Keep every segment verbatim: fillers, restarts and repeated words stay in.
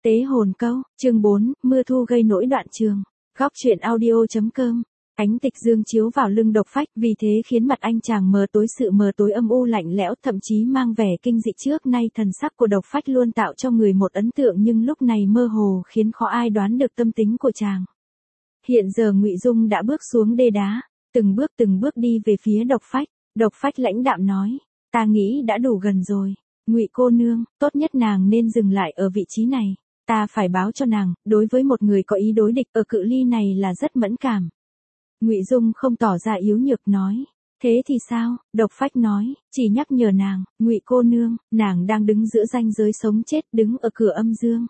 Tế hồn câu, chương bốn, mưa thu gây nỗi đoạn trường. Góc truyện audio.com. Ánh tịch dương chiếu vào lưng Độc Phách, vì thế khiến mặt anh chàng mờ tối, sự mờ tối âm u lạnh lẽo, thậm chí mang vẻ kinh dị. Trước nay thần sắc của Độc Phách luôn tạo cho người một ấn tượng, nhưng lúc này mơ hồ khiến khó ai đoán được tâm tính của chàng. Hiện giờ Ngụy Dung đã bước xuống đê đá, từng bước từng bước đi về phía Độc Phách. Độc Phách lãnh đạm nói, ta nghĩ đã đủ gần rồi. Ngụy cô nương, tốt nhất nàng nên dừng lại ở vị trí này. Ta phải báo cho nàng, đối với một người có ý đối địch ở cự ly này là rất mẫn cảm. Ngụy Dung không tỏ ra yếu nhược nói, thế thì sao? Độc Phách nói, chỉ nhắc nhở nàng, Ngụy cô nương, nàng đang đứng giữa ranh giới sống chết, đứng ở cửa âm dương.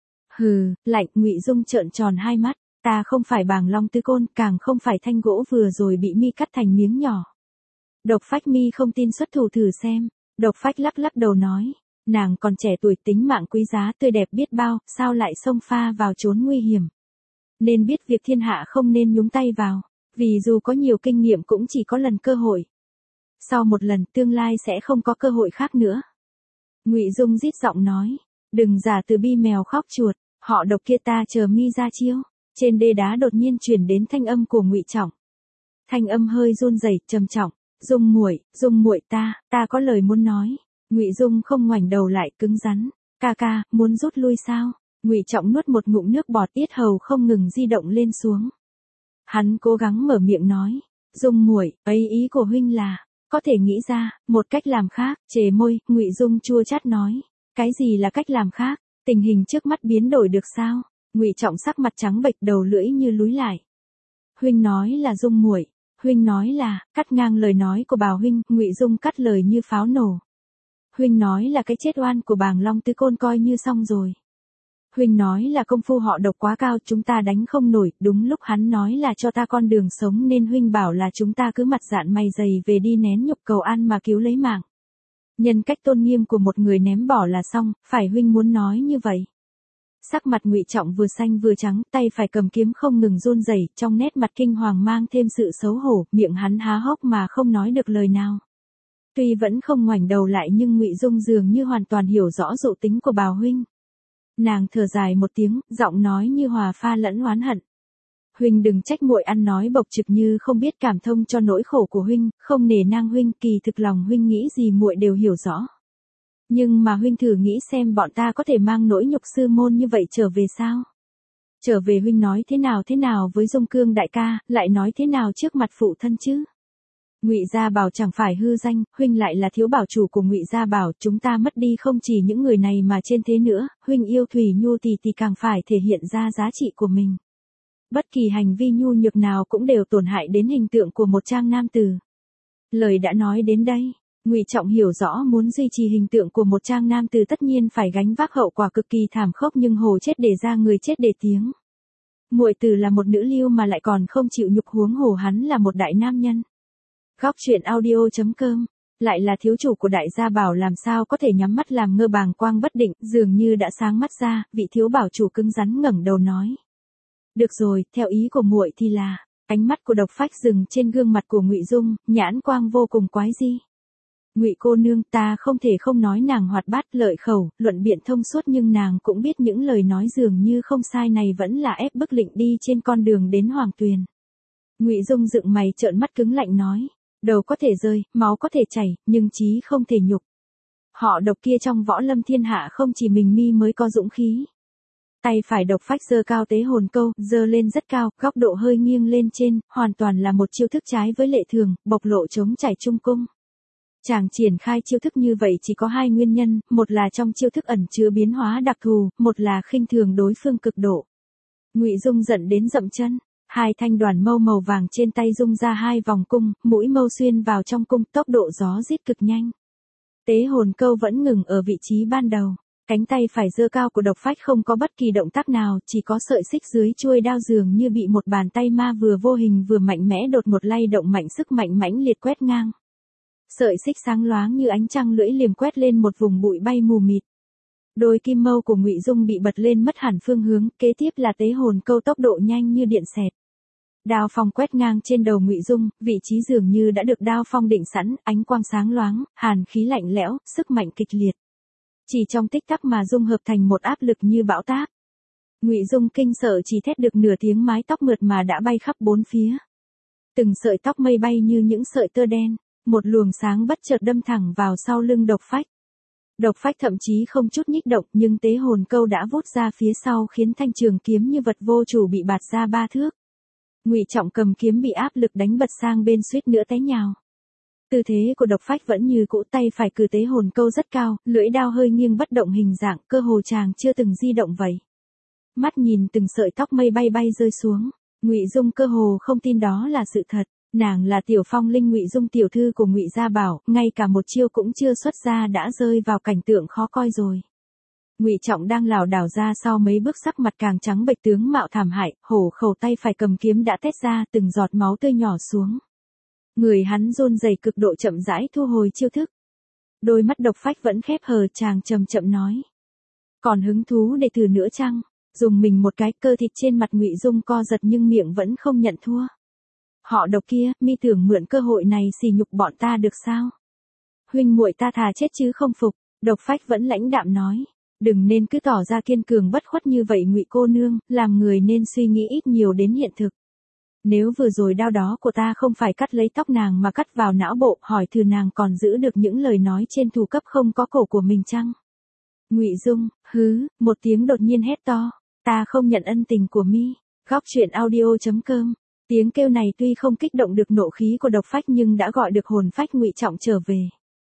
Hừ, lạnh. Ngụy Dung trợn tròn hai mắt, ta không phải Bàng Long Tứ Côn, càng không phải thanh gỗ vừa rồi bị mi cắt thành miếng nhỏ. Độc Phách mi không tin, xuất thủ thử xem. Độc Phách lắc lắc đầu nói, nàng còn trẻ tuổi, tính mạng quý giá tươi đẹp biết bao, sao lại xông pha vào chốn nguy hiểm. Nên biết việc thiên hạ không nên nhúng tay vào, vì dù có nhiều kinh nghiệm cũng chỉ có lần cơ hội. Sau một lần, tương lai sẽ không có cơ hội khác nữa. Ngụy Dung rít giọng nói, đừng giả từ bi mèo khóc chuột, họ Độc kia ta chờ mi ra chiêu. Trên đê đá đột nhiên truyền đến thanh âm của Ngụy Trọng. Thanh âm hơi run rẩy, trầm trọng, Dung muội, Dung muội ta, ta có lời muốn nói. Ngụy Dung không ngoảnh đầu lại, cứng rắn, ca ca, muốn rút lui sao? Ngụy Trọng nuốt một ngụm nước bọt, yết hầu không ngừng di động lên xuống. Hắn cố gắng mở miệng nói, Dung muội, ấy ý của huynh là, có thể nghĩ ra một cách làm khác. Chề môi, Ngụy Dung chua chát nói, cái gì là cách làm khác? Tình hình trước mắt biến đổi được sao? Ngụy Trọng sắc mặt trắng bệch, đầu lưỡi như lúi lại. Huynh nói là Dung muội, huynh nói là, cắt ngang lời nói của Bào huynh. Ngụy Dung cắt lời như pháo nổ. Huynh nói là cái chết oan của Bàng Long Tứ Côn coi như xong rồi. Huynh nói là công phu họ Độc quá cao, chúng ta đánh không nổi. Đúng lúc hắn nói là cho ta con đường sống nên huynh bảo là chúng ta cứ mặt dạn mày dày về đi nén nhục cầu an mà cứu lấy mạng. Nhân cách tôn nghiêm của một người ném bỏ là xong, phải huynh muốn nói như vậy? Sắc mặt Ngụy Trọng vừa xanh vừa trắng, tay phải cầm kiếm không ngừng run rẩy, trong nét mặt kinh hoàng mang thêm sự xấu hổ, miệng hắn há hốc mà không nói được lời nào. Tuy vẫn không ngoảnh đầu lại nhưng Ngụy Dung dường như hoàn toàn hiểu rõ dụ tính của Bào huynh. Nàng thở dài một tiếng, giọng nói như hòa pha lẫn oán hận. Huynh đừng trách muội ăn nói bộc trực như không biết cảm thông cho nỗi khổ của huynh, không nể nang huynh, kỳ thực lòng huynh nghĩ gì muội đều hiểu rõ. Nhưng mà huynh thử nghĩ xem, bọn ta có thể mang nỗi nhục sư môn như vậy trở về sao? Trở về huynh nói thế nào thế nào với Dung Cương đại ca, lại nói thế nào trước mặt phụ thân chứ? Ngụy Gia Bảo chẳng phải hư danh, huynh lại là thiếu bảo chủ của Ngụy Gia Bảo, chúng ta mất đi không chỉ những người này mà trên thế nữa, huynh yêu Thủy Nhu tỷ tỷ càng phải thể hiện ra giá trị của mình. Bất kỳ hành vi nhu nhược nào cũng đều tổn hại đến hình tượng của một trang nam tử. Lời đã nói đến đây, Ngụy Trọng hiểu rõ muốn duy trì hình tượng của một trang nam tử tất nhiên phải gánh vác hậu quả cực kỳ thảm khốc, nhưng hồ chết để ra người chết để tiếng. Muội tử là một nữ lưu mà lại còn không chịu nhục, huống hồ hắn là một đại nam nhân. Góc truyện audio.com, lại là thiếu chủ của Đại Gia Bảo, làm sao có thể nhắm mắt làm ngơ, bàng quang bất định, dường như đã sáng mắt ra, vị thiếu bảo chủ cứng rắn ngẩng đầu nói. Được rồi, theo ý của muội thì là, ánh mắt của Độc Phách dừng trên gương mặt của Ngụy Dung, nhãn quang vô cùng quái dị. Ngụy cô nương, ta không thể không nói nàng hoạt bát lợi khẩu, luận biện thông suốt, nhưng nàng cũng biết những lời nói dường như không sai này vẫn là ép bức Lệnh đi trên con đường đến Hoàng Tuyền. Ngụy Dung dựng mày trợn mắt cứng lạnh nói. Đầu có thể rơi, máu có thể chảy, nhưng trí không thể nhục. Họ Độc kia trong võ lâm thiên hạ không chỉ mình mi mới có dũng khí. Tay phải Độc Phách giơ cao tế hồn câu, giơ lên rất cao, góc độ hơi nghiêng lên trên, hoàn toàn là một chiêu thức trái với lệ thường, bộc lộ chống chảy trung cung. Chàng triển khai chiêu thức như vậy chỉ có hai nguyên nhân, một là trong chiêu thức ẩn chứa biến hóa đặc thù, một là khinh thường đối phương cực độ. Ngụy Dung giận đến dậm chân. Hai thanh đoàn mâu màu vàng trên tay dung ra hai vòng cung, mũi mâu xuyên vào trong cung, tốc độ gió rít cực nhanh. Tế hồn câu vẫn ngừng ở vị trí ban đầu. Cánh tay phải giơ cao của Độc Phách không có bất kỳ động tác nào, chỉ có sợi xích dưới chuôi đao dường như bị một bàn tay ma vừa vô hình vừa mạnh mẽ đột ngột lay động mạnh, sức mạnh mãnh liệt quét ngang. Sợi xích sáng loáng như ánh trăng lưỡi liềm quét lên một vùng bụi bay mù mịt. Đôi kim mâu của Ngụy Dung bị bật lên mất hẳn phương hướng, kế tiếp là tế hồn câu tốc độ nhanh như điện xẹt. Đao phong quét ngang trên đầu Ngụy Dung, vị trí dường như đã được đao phong định sẵn, ánh quang sáng loáng, hàn khí lạnh lẽo, sức mạnh kịch liệt. Chỉ trong tích tắc mà dung hợp thành một áp lực như bão táp. Ngụy Dung kinh sợ chỉ thét được nửa tiếng, mái tóc mượt mà đã bay khắp bốn phía. Từng sợi tóc mây bay như những sợi tơ đen, một luồng sáng bất chợt đâm thẳng vào sau lưng Độc Phách. Độc Phách thậm chí không chút nhích động, nhưng tế hồn câu đã vút ra phía sau khiến thanh trường kiếm như vật vô chủ bị bạt ra ba thước. Ngụy Trọng cầm kiếm bị áp lực đánh bật sang bên, suýt nữa té nhào. Tư thế của Độc Phách vẫn như cũ, tay phải cử tế hồn câu rất cao, lưỡi đao hơi nghiêng bất động, hình dạng cơ hồ chàng chưa từng di động vậy. Mắt nhìn từng sợi tóc mây bay bay rơi xuống, Ngụy Dung cơ hồ không tin đó là sự thật. Nàng là Tiểu Phong Linh, Ngụy Dung tiểu thư của Ngụy Gia Bảo, ngay cả một chiêu cũng chưa xuất ra đã rơi vào cảnh tượng khó coi rồi. Ngụy Trọng đang lảo đảo ra sau mấy bước, sắc mặt càng trắng bệch, tướng mạo thảm hại, hổ khẩu tay phải cầm kiếm đã tét ra, từng giọt máu tươi nhỏ xuống. Người hắn run rẩy cực độ, chậm rãi thu hồi chiêu thức. Đôi mắt Độc Phách vẫn khép hờ, chàng chậm chậm nói: "Còn hứng thú để thử nữa chăng?" Dùng mình một cái, cơ thịt trên mặt Ngụy Dung co giật nhưng miệng vẫn không nhận thua. "Họ Độc kia, mi tưởng mượn cơ hội này sỉ nhục bọn ta được sao? Huynh muội ta thà chết chứ không phục." Độc Phách vẫn lãnh đạm nói: "Đừng nên cứ tỏ ra kiên cường bất khuất như vậy Ngụy cô nương, làm người nên suy nghĩ ít nhiều đến hiện thực. Nếu vừa rồi đao đó của ta không phải cắt lấy tóc nàng mà cắt vào não bộ, hỏi thử nàng còn giữ được những lời nói trên thủ cấp không có cổ của mình chăng?" Ngụy Dung, hứ, một tiếng đột nhiên hét to: "Ta không nhận ân tình của mi." Góc truyện audio chấm com. Tiếng kêu này tuy không kích động được nộ khí của Độc Phách nhưng đã gọi được hồn phách Ngụy Trọng trở về.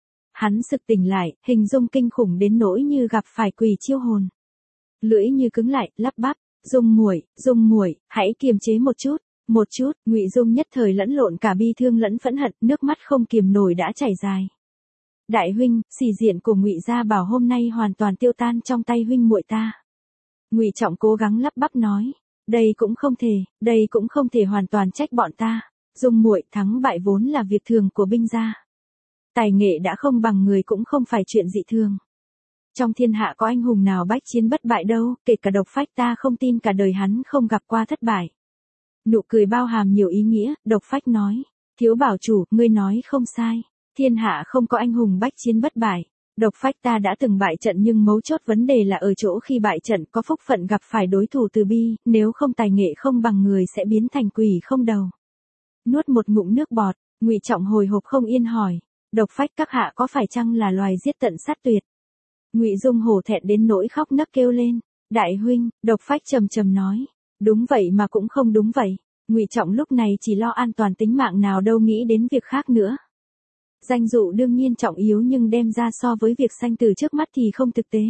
Hắn sực tỉnh lại, hình dung kinh khủng đến nỗi như gặp phải quỷ chiêu hồn. Lưỡi như cứng lại, lắp bắp: "Dung muội, Dung muội, hãy kiềm chế một chút, một chút." Ngụy Dung nhất thời lẫn lộn cả bi thương lẫn phẫn hận, nước mắt không kiềm nổi đã chảy dài. "Đại huynh, sĩ diện của Ngụy Gia Bảo hôm nay hoàn toàn tiêu tan trong tay huynh muội ta." Ngụy Trọng cố gắng lắp bắp nói: "Đây cũng không thể, đây cũng không thể hoàn toàn trách bọn ta. Dung muội, thắng bại vốn là việc thường của binh gia. Tài nghệ đã không bằng người cũng không phải chuyện dị thường. Trong thiên hạ có anh hùng nào bách chiến bất bại đâu, kể cả Độc Phách ta không tin cả đời hắn không gặp qua thất bại." Nụ cười bao hàm nhiều ý nghĩa, Độc Phách nói: "Thiếu bảo chủ, ngươi nói không sai. Thiên hạ không có anh hùng bách chiến bất bại. Độc Phách ta đã từng bại trận nhưng mấu chốt vấn đề là ở chỗ khi bại trận có phúc phận gặp phải đối thủ từ bi, nếu không tài nghệ không bằng người sẽ biến thành quỷ không đầu." Nuốt một ngụm nước bọt, Ngụy Trọng hồi hộp không yên hỏi: "Độc Phách các hạ có phải chăng là loài giết tận sát tuyệt?" Ngụy Dung hổ thẹn đến nỗi khóc nấc kêu lên: "Đại huynh." Độc Phách trầm trầm nói: "Đúng vậy mà cũng không đúng vậy." Ngụy Trọng lúc này chỉ lo an toàn tính mạng, nào đâu nghĩ đến việc khác nữa. Danh dụ đương nhiên trọng yếu nhưng đem ra so với việc sanh tử trước mắt thì không thực tế.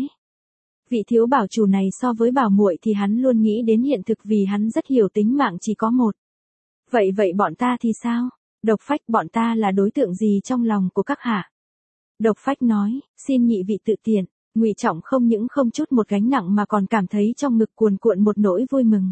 Vị thiếu bảo chủ này so với bảo muội thì hắn luôn nghĩ đến hiện thực vì hắn rất hiểu tính mạng chỉ có một. "Vậy vậy bọn ta thì sao?" Độc Phách: "Bọn ta là đối tượng gì trong lòng của các hạ?" Độc Phách nói: "Xin nhị vị tự tiện." Ngụy Trọng không những không chút một gánh nặng mà còn cảm thấy trong ngực cuồn cuộn một nỗi vui mừng.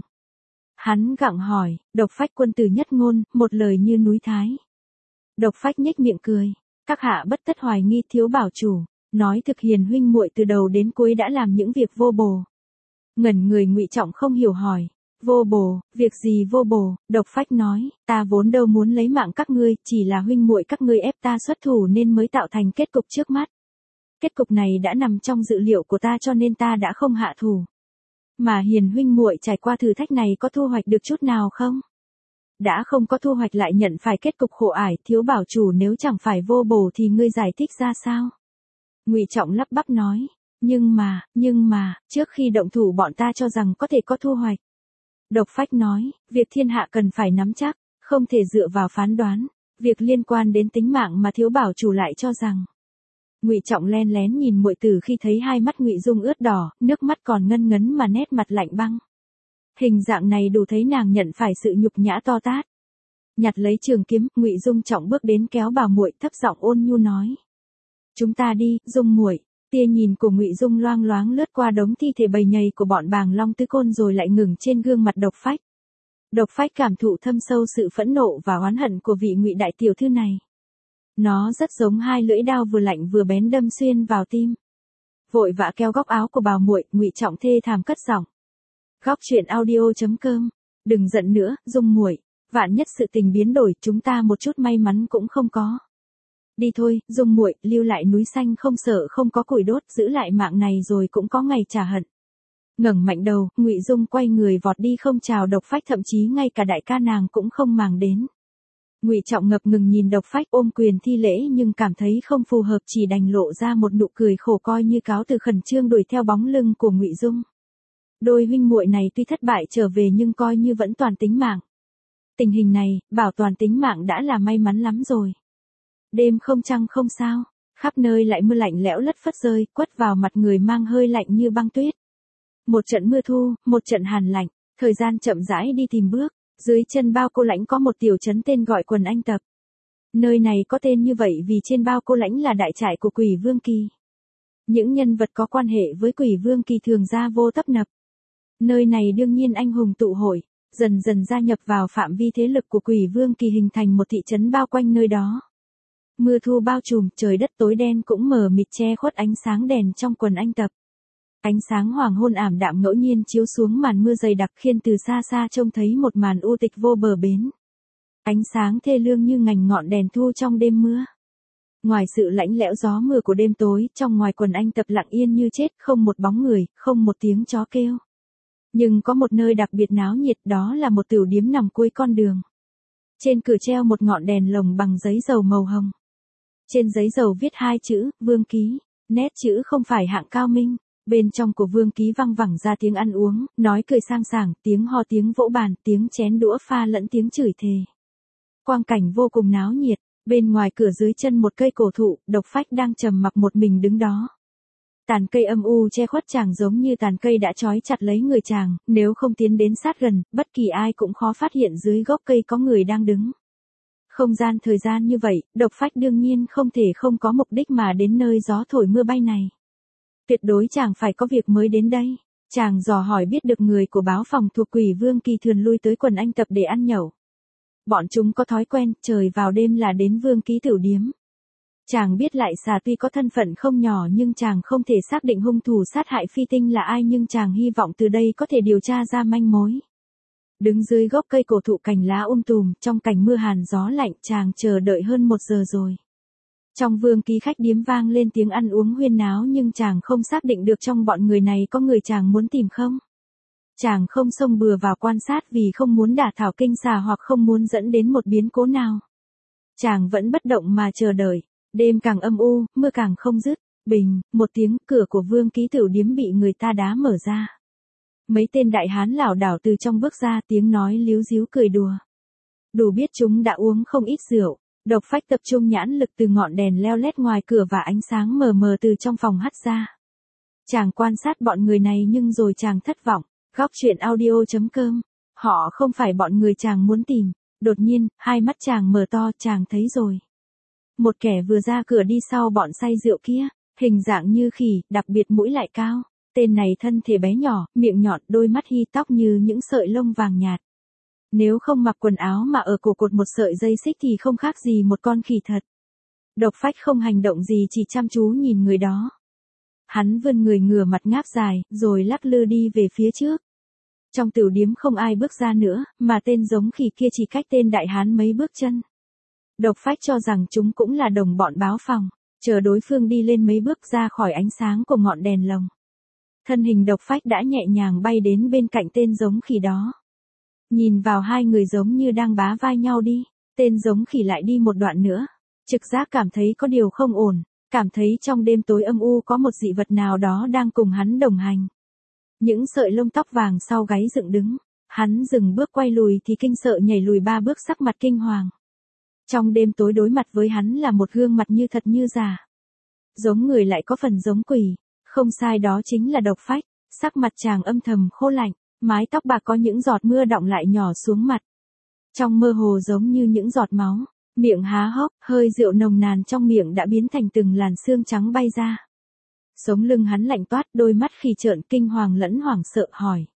Hắn gặng hỏi: "Độc Phách quân tử nhất ngôn, một lời như núi Thái." Độc Phách nhếch miệng cười: "Các hạ bất tất hoài nghi thiếu bảo chủ, nói thực hiền huynh muội từ đầu đến cuối đã làm những việc vô bổ." Ngẩn người, Ngụy Trọng không hiểu hỏi: "Vô bổ, việc gì vô bổ?" Độc Phách nói: "Ta vốn đâu muốn lấy mạng các ngươi, chỉ là huynh muội các ngươi ép ta xuất thủ nên mới tạo thành kết cục trước mắt. Kết cục này đã nằm trong dự liệu của ta cho nên ta đã không hạ thủ. Mà hiền huynh muội trải qua thử thách này có thu hoạch được chút nào không? Đã không có thu hoạch lại nhận phải kết cục khổ ải, thiếu bảo chủ nếu chẳng phải vô bổ thì ngươi giải thích ra sao?" Ngụy Trọng lắp bắp nói: "Nhưng mà, nhưng mà, trước khi động thủ bọn ta cho rằng có thể có thu hoạch." Độc Phách nói: "Việc thiên hạ cần phải nắm chắc, không thể dựa vào phán đoán, việc liên quan đến tính mạng mà thiếu bảo chủ lại cho rằng." Ngụy Trọng len lén nhìn muội tử, khi thấy hai mắt Ngụy Dung ướt đỏ, nước mắt còn ngân ngấn mà nét mặt lạnh băng. Hình dạng này đủ thấy nàng nhận phải sự nhục nhã to tát. Nhặt lấy trường kiếm, Ngụy Dung trọng bước đến kéo bảo muội, thấp giọng ôn nhu nói: "Chúng ta đi, Dung muội." Tia nhìn của Ngụy Dung loang loáng lướt qua đống thi thể bầy nhầy của bọn Bàng Long Tứ Côn rồi lại ngừng trên gương mặt Độc Phách. Độc Phách cảm thụ thâm sâu sự phẫn nộ và oán hận của vị Ngụy đại tiểu thư này. Nó rất giống hai lưỡi đao vừa lạnh vừa bén đâm xuyên vào tim. Vội vã kéo góc áo của bào muội, Ngụy Trọng thê thảm cất giọng: "Góc truyện audio chấm com, đừng giận nữa, Dung muội, vạn nhất sự tình biến đổi, chúng ta một chút may mắn cũng không có." Đi thôi, Dung muội, lưu lại núi xanh không sợ không có củi đốt, giữ lại mạng này rồi cũng có ngày trả hận. Ngẩng mạnh đầu, Ngụy Dung quay người vọt đi không chào Độc Phách, thậm chí ngay cả đại ca nàng cũng không màng đến. Ngụy Trọng ngập ngừng nhìn Độc Phách ôm quyền thi lễ nhưng cảm thấy không phù hợp, chỉ đành lộ ra một nụ cười khổ coi như cáo từ, khẩn trương đuổi theo bóng lưng của Ngụy Dung. Đôi huynh muội này tuy thất bại trở về nhưng coi như vẫn toàn tính mạng. Tình hình này, bảo toàn tính mạng đã là may mắn lắm rồi. Đêm không trăng không sao, khắp nơi lại mưa lạnh lẽo lất phất rơi, quất vào mặt người mang hơi lạnh như băng tuyết. Một trận mưa thu, một trận hàn lạnh, thời gian chậm rãi đi tìm bước, dưới chân Bao Cô Lãnh có một tiểu trấn tên gọi Quần Anh Tập. Nơi này có tên như vậy vì trên Bao Cô Lãnh là đại trại của Quỷ Vương Kỳ. Những nhân vật có quan hệ với Quỷ Vương Kỳ thường ra vô tấp nập. Nơi này đương nhiên anh hùng tụ hội, dần dần gia nhập vào phạm vi thế lực của Quỷ Vương Kỳ, hình thành một thị trấn bao quanh nơi đó. Mưa thu bao trùm, trời đất tối đen cũng mờ mịt che khuất ánh sáng đèn trong Quần Anh Tập. Ánh sáng hoàng hôn ảm đạm ngẫu nhiên chiếu xuống màn mưa dày đặc khiến từ xa xa trông thấy một màn u tịch vô bờ bến. Ánh sáng thê lương như ngành ngọn đèn thu trong đêm mưa. Ngoài sự lạnh lẽo gió mưa của đêm tối, trong ngoài Quần Anh Tập lặng yên như chết, không một bóng người, không một tiếng chó kêu. Nhưng có một nơi đặc biệt náo nhiệt, đó là một tửu điếm nằm cuối con đường. Trên cửa treo một ngọn đèn lồng bằng giấy dầu màu hồng. Trên giấy dầu viết hai chữ, Vương Ký, nét chữ không phải hạng cao minh. Bên trong của Vương Ký văng vẳng ra tiếng ăn uống, nói cười sang sảng, tiếng ho, tiếng vỗ bàn, tiếng chén đũa pha lẫn tiếng chửi thề. Quang cảnh vô cùng náo nhiệt, bên ngoài cửa dưới chân một cây cổ thụ, Độc Phách đang trầm mặc một mình đứng đó. Tàn cây âm u che khuất chàng giống như tàn cây đã trói chặt lấy người chàng, nếu không tiến đến sát gần, bất kỳ ai cũng khó phát hiện dưới gốc cây có người đang đứng. Không gian thời gian như vậy, Độc Phách đương nhiên không thể không có mục đích mà đến nơi gió thổi mưa bay này. Tuyệt đối chàng phải có việc mới đến đây. Chàng dò hỏi biết được người của báo phòng thuộc Quỷ Vương Kỳ thường lui tới Quần Anh Tập để ăn nhậu. Bọn chúng có thói quen, trời vào đêm là đến Vương Ký tửu điếm. Chàng biết lại xà tuy có thân phận không nhỏ nhưng chàng không thể xác định hung thủ sát hại Phi Tinh là ai, nhưng chàng hy vọng từ đây có thể điều tra ra manh mối. Đứng dưới gốc cây cổ thụ cành lá um tùm, trong cảnh mưa hàn gió lạnh, chàng chờ đợi hơn một giờ rồi. Trong Vương Ký khách điếm vang lên tiếng ăn uống huyên náo nhưng chàng không xác định được trong bọn người này có người chàng muốn tìm không. Chàng không xông bừa vào quan sát vì không muốn đả thảo kinh xà hoặc không muốn dẫn đến một biến cố nào. Chàng vẫn bất động mà chờ đợi. Đêm càng âm u, mưa càng không dứt. Bình, một tiếng, cửa của Vương Ký tửu điếm bị người ta đá mở ra. Mấy tên đại hán lảo đảo từ trong bước ra, tiếng nói líu díu cười đùa. Đủ biết chúng đã uống không ít rượu. Độc Phách tập trung nhãn lực từ ngọn đèn leo lét ngoài cửa và ánh sáng mờ mờ từ trong phòng hắt ra. Chàng quan sát bọn người này nhưng rồi chàng thất vọng. Góc truyện audio chấm com. Họ không phải bọn người chàng muốn tìm. Đột nhiên, hai mắt chàng mở to, chàng thấy rồi. Một kẻ vừa ra cửa đi sau bọn say rượu kia, hình dạng như khỉ, đặc biệt mũi lại cao. Tên này thân thể bé nhỏ, miệng nhọn, đôi mắt hi, tóc như những sợi lông vàng nhạt. Nếu không mặc quần áo mà ở cổ cột một sợi dây xích thì không khác gì một con khỉ thật. Độc Phách không hành động gì, chỉ chăm chú nhìn người đó. Hắn vươn người ngửa mặt ngáp dài, rồi lắc lư đi về phía trước. Trong tửu điếm không ai bước ra nữa, mà tên giống khỉ kia chỉ cách tên đại hán mấy bước chân. Độc Phách cho rằng chúng cũng là đồng bọn báo phòng, chờ đối phương đi lên mấy bước ra khỏi ánh sáng của ngọn đèn lồng. Thân hình Độc Phách đã nhẹ nhàng bay đến bên cạnh tên giống khỉ đó. Nhìn vào hai người giống như đang bá vai nhau đi, tên giống khỉ lại đi một đoạn nữa. Trực giác cảm thấy có điều không ổn, cảm thấy trong đêm tối âm u có một dị vật nào đó đang cùng hắn đồng hành. Những sợi lông tóc vàng sau gáy dựng đứng, hắn dừng bước quay lùi thì kinh sợ nhảy lùi ba bước, sắc mặt kinh hoàng. Trong đêm tối đối mặt với hắn là một gương mặt như thật như giả. Giống người lại có phần giống quỷ, không sai, đó chính là Độc Phách. Sắc mặt chàng âm thầm khô lạnh, mái tóc bạc có những giọt mưa đọng lại nhỏ xuống mặt. Trong mơ hồ giống như những giọt máu, miệng há hốc, hơi rượu nồng nàn trong miệng đã biến thành từng làn xương trắng bay ra. Sống lưng hắn lạnh toát, đôi mắt khỉ trợn, kinh hoàng lẫn hoảng sợ hỏi.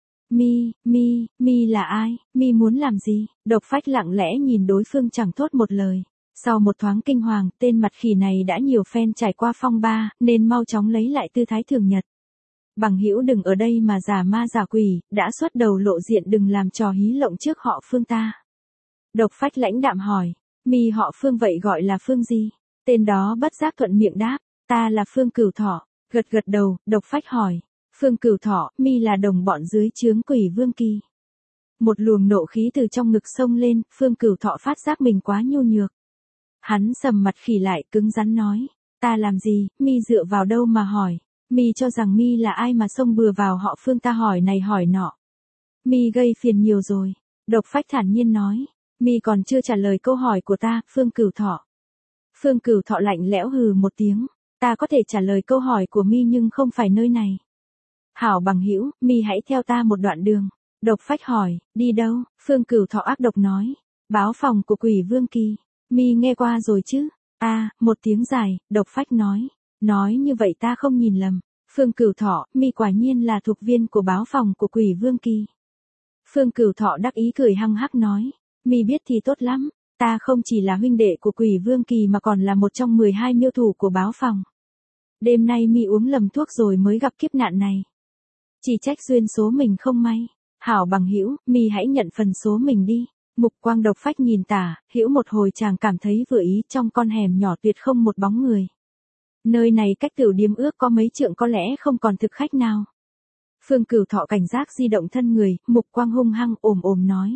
Mi, Mi, Mi là ai, Mi muốn làm gì? Độc Phách lặng lẽ nhìn đối phương chẳng thốt một lời. Sau một thoáng kinh hoàng, tên mặt khỉ này đã nhiều phen trải qua phong ba, nên mau chóng lấy lại tư thái thường nhật. Bằng hữu đừng ở đây mà giả ma giả quỷ, đã xuất đầu lộ diện, đừng làm trò hí lộng trước họ Phương ta. Độc Phách lãnh đạm hỏi, Mi họ Phương vậy gọi là Phương gì? Tên đó bất giác thuận miệng đáp, ta là Phương Cửu Thọ, gật gật đầu, Độc Phách hỏi, Phương Cửu Thọ, mi là đồng bọn dưới trướng Quỷ Vương Kỳ. Một luồng nộ khí từ trong ngực sông lên, Phương Cửu Thọ phát giác mình quá nhu nhược. Hắn sầm mặt khỉ lại cứng rắn nói, ta làm gì, mi dựa vào đâu mà hỏi, mi cho rằng mi là ai mà xông bừa vào họ Phương ta hỏi này hỏi nọ. Mi gây phiền nhiều rồi, Độc Phách thản nhiên nói, mi còn chưa trả lời câu hỏi của ta, Phương Cửu Thọ. Phương Cửu Thọ lạnh lẽo hừ một tiếng, ta có thể trả lời câu hỏi của mi nhưng không phải nơi này. Hảo bằng hữu, mi hãy theo ta một đoạn đường. Độc Phách hỏi, đi đâu? Phương Cửu Thọ ác độc nói, báo phòng của Quỷ Vương Kỳ. Mi nghe qua rồi chứ? A, à, một tiếng dài, Độc Phách nói, nói như vậy ta không nhìn lầm. Phương Cửu Thọ, mi quả nhiên là thuộc viên của báo phòng của Quỷ Vương Kỳ. Phương Cửu Thọ đắc ý cười hăng hắc nói, mi biết thì tốt lắm, ta không chỉ là huynh đệ của Quỷ Vương Kỳ mà còn là một trong mười hai miêu thủ của báo phòng. Đêm nay mi uống lầm thuốc rồi mới gặp kiếp nạn này. Chỉ trách duyên số mình không may. Hảo bằng hữu, mi hãy nhận phần số mình đi. Mục quang Độc Phách nhìn tả, hữu một hồi chàng cảm thấy vừa ý, trong con hẻm nhỏ tuyệt không một bóng người. Nơi này cách tiểu điếm ước có mấy trượng, có lẽ không còn thực khách nào. Phương Cửu Thọ cảnh giác di động thân người, mục quang hung hăng ồm ồm nói.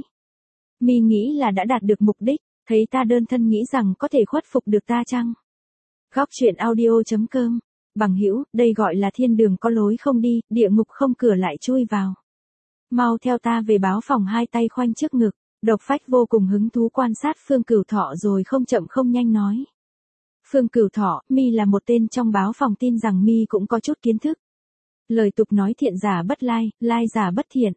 Mi nghĩ là đã đạt được mục đích, thấy ta đơn thân nghĩ rằng có thể khuất phục được ta chăng? Góc truyện audio chấm com, bằng hữu, đây gọi là thiên đường có lối không đi, địa ngục không cửa lại chui vào. Mau theo ta về báo phòng, hai tay khoanh trước ngực, Độc Phách vô cùng hứng thú quan sát Phương Cửu Thọ rồi không chậm không nhanh nói. Phương Cửu Thọ, mi là một tên trong báo phòng, tin rằng mi cũng có chút kiến thức. Lời tục nói thiện giả bất lai, lai giả bất thiện.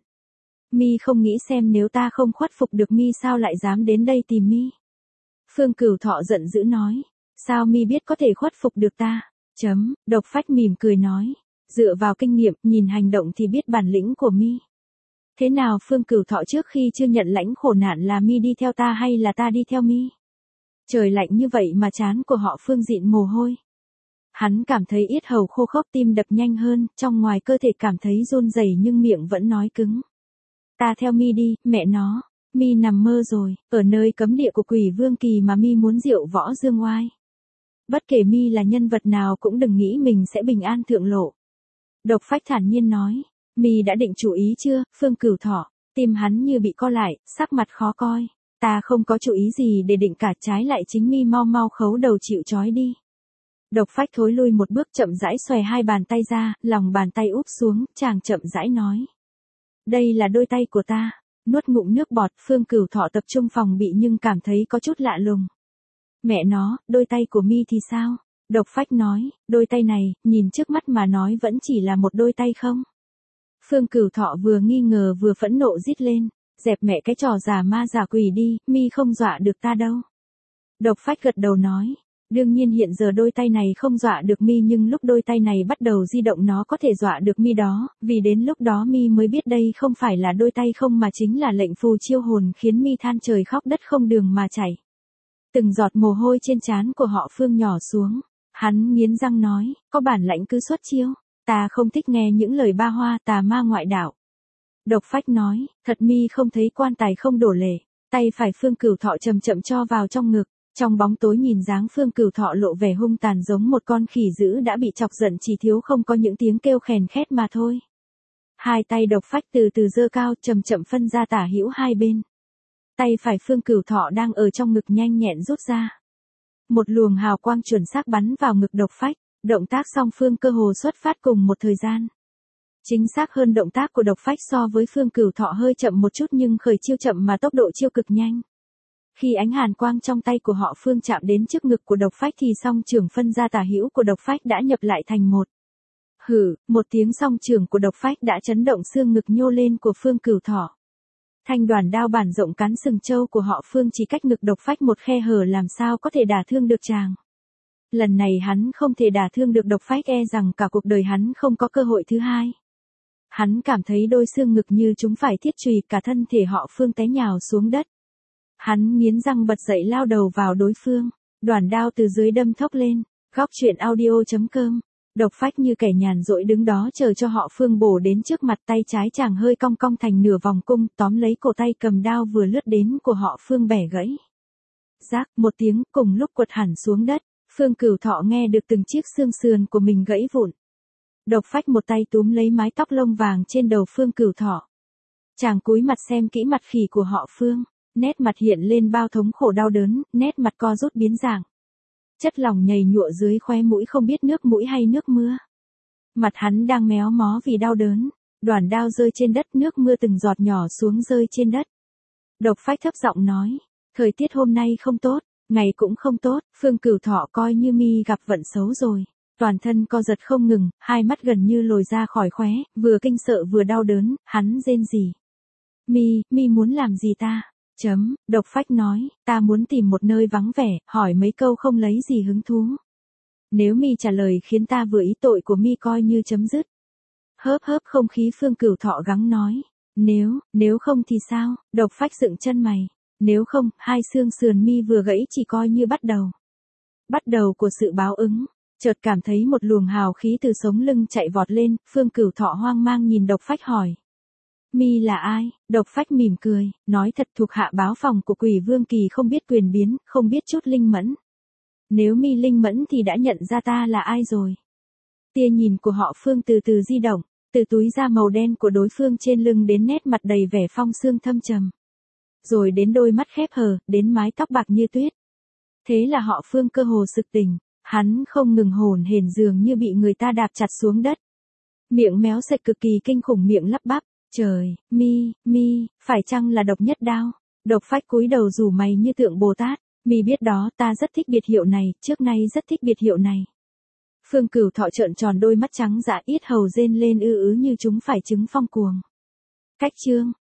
Mi không nghĩ xem nếu ta không khuất phục được mi sao lại dám đến đây tìm mi. Phương Cửu Thọ giận dữ nói, sao mi biết có thể khuất phục được ta? Chấm, Độc Phách mỉm cười nói, dựa vào kinh nghiệm, nhìn hành động thì biết bản lĩnh của mi. Thế nào Phương Cửu Thọ, trước khi chưa nhận lãnh khổ nạn là mi đi theo ta hay là ta đi theo mi? Trời lạnh như vậy mà trán của họ Phương dịn mồ hôi. Hắn cảm thấy yết hầu khô khốc, tim đập nhanh hơn, trong ngoài cơ thể cảm thấy run rẩy nhưng miệng vẫn nói cứng. Ta theo mi đi, mẹ nó, mi nằm mơ rồi, ở nơi cấm địa của Quỷ Vương Kỳ mà mi muốn diệu võ dương oai. Bất kể mi là nhân vật nào cũng đừng nghĩ mình sẽ bình an thượng lộ. Độc Phách thản nhiên nói, mi đã định chủ ý chưa? Phương Cửu Thọ, tim hắn như bị co lại, sắc mặt khó coi. Ta không có chủ ý gì để định cả, trái lại chính mi mau mau khấu đầu chịu trói đi. Độc Phách thối lui một bước, chậm rãi xòe hai bàn tay ra, lòng bàn tay úp xuống, chàng chậm rãi nói. Đây là đôi tay của ta. Nuốt ngụm nước bọt, Phương Cửu Thọ tập trung phòng bị nhưng cảm thấy có chút lạ lùng. Mẹ nó, đôi tay của mi thì sao? Độc Phách nói, đôi tay này, nhìn trước mắt mà nói vẫn chỉ là một đôi tay không? Phương Cửu Thọ vừa nghi ngờ vừa phẫn nộ rít lên, dẹp mẹ cái trò giả ma giả quỷ đi, mi không dọa được ta đâu. Độc Phách gật đầu nói, đương nhiên hiện giờ đôi tay này không dọa được mi, nhưng lúc đôi tay này bắt đầu di động nó có thể dọa được mi đó, vì đến lúc đó mi mới biết đây không phải là đôi tay không mà chính là lệnh phù chiêu hồn, khiến mi than trời khóc đất không đường mà chảy. Từng giọt mồ hôi trên trán của họ Phương nhỏ xuống, hắn nghiến răng nói, có bản lãnh cứ xuất chiêu, ta không thích nghe những lời ba hoa tà ma ngoại đạo. Độc Phách nói, thật mi không thấy quan tài không đổ lệ, tay phải Phương Cửu Thọ chậm chậm cho vào trong ngực, trong bóng tối nhìn dáng Phương Cửu Thọ lộ vẻ hung tàn giống một con khỉ dữ đã bị chọc giận, chỉ thiếu không có những tiếng kêu khèn khét mà thôi. Hai tay Độc Phách từ từ giơ cao, chậm chậm phân ra tả hữu hai bên. Tay phải Phương Cửu Thọ đang ở trong ngực nhanh nhẹn rút ra. Một luồng hào quang chuẩn xác bắn vào ngực Độc Phách, động tác song phương cơ hồ xuất phát cùng một thời gian. Chính xác hơn, động tác của Độc Phách so với Phương Cửu Thọ hơi chậm một chút nhưng khởi chiêu chậm mà tốc độ chiêu cực nhanh. Khi ánh hàn quang trong tay của họ Phương chạm đến trước ngực của Độc Phách thì song trưởng phân ra tả hữu của Độc Phách đã nhập lại thành một. Hử, một tiếng song trưởng của Độc Phách đã chấn động xương ngực nhô lên của Phương Cửu Thọ. Thanh đoàn đao bản rộng cán sừng trâu của họ Phương chỉ cách ngực Độc Phách một khe hở, làm sao có thể đả thương được chàng. Lần này hắn không thể đả thương được Độc Phách, e rằng cả cuộc đời hắn không có cơ hội thứ hai. Hắn cảm thấy đôi xương ngực như chúng phải thiết chùy, cả thân thể họ Phương té nhào xuống đất. Hắn nghiến răng bật dậy lao đầu vào đối phương, đoàn đao từ dưới đâm thốc lên. Góc truyện audio chấm com. Độc Phách như kẻ nhàn rỗi đứng đó chờ cho họ Phương bổ đến trước mặt, tay trái chàng hơi cong cong thành nửa vòng cung, tóm lấy cổ tay cầm đao vừa lướt đến của họ Phương bẻ gãy. Rác một tiếng, cùng lúc quật hẳn xuống đất. Phương Cửu Thọ nghe được từng chiếc xương sườn của mình gãy vụn. Độc Phách một tay túm lấy mái tóc lông vàng trên đầu Phương Cửu Thọ. Chàng cúi mặt xem kỹ mặt khỉ của họ Phương, nét mặt hiện lên bao thống khổ đau đớn, nét mặt co rút biến dạng. Chất lỏng nhầy nhụa dưới khóe mũi không biết nước mũi hay nước mưa. Mặt hắn đang méo mó vì đau đớn, đoản đao rơi trên đất, nước mưa từng giọt nhỏ xuống rơi trên đất. Độc Phách thấp giọng nói, thời tiết hôm nay không tốt, ngày cũng không tốt, Phương Cửu Thọ coi như mi gặp vận xấu rồi. Toàn thân co giật không ngừng, hai mắt gần như lồi ra khỏi khóe, vừa kinh sợ vừa đau đớn, hắn rên rỉ. Mi, mi muốn làm gì ta? Chấm, Độc Phách nói, ta muốn tìm một nơi vắng vẻ, hỏi mấy câu không lấy gì hứng thú. Nếu mi trả lời khiến ta vừa ý tội của mi coi như chấm dứt. Hớp hớp không khí Phương Cửu Thọ gắng nói. Nếu, nếu không thì sao? Độc Phách dựng chân mày. Nếu không, hai xương sườn mi vừa gãy chỉ coi như bắt đầu. Bắt đầu của sự báo ứng. Chợt cảm thấy một luồng hào khí từ sống lưng chạy vọt lên, Phương Cửu Thọ hoang mang nhìn Độc Phách hỏi. Mi là ai? Độc Phách mỉm cười, nói thật thuộc hạ báo phòng của Quỷ Vương Kỳ không biết quyền biến, không biết chút linh mẫn. Nếu mi linh mẫn thì đã nhận ra ta là ai rồi. Tia nhìn của họ Phương từ từ di động, từ túi da màu đen của đối phương trên lưng đến nét mặt đầy vẻ phong sương thâm trầm. Rồi đến đôi mắt khép hờ, đến mái tóc bạc như tuyết. Thế là họ Phương cơ hồ sực tỉnh, hắn không ngừng hồn hển dường như bị người ta đạp chặt xuống đất. Miệng méo sạch cực kỳ kinh khủng, miệng lắp bắp, trời, mi, mi, phải chăng là Độc Nhất Đao? Độc Phách cúi đầu rủ mày như tượng Bồ Tát, mi biết đó, ta rất thích biệt hiệu này, trước nay rất thích biệt hiệu này. Phương Cửu Thọ trợn tròn đôi mắt trắng dã, yết hầu rên lên ư ứ như chúng phải trứng phong cuồng. Cách chương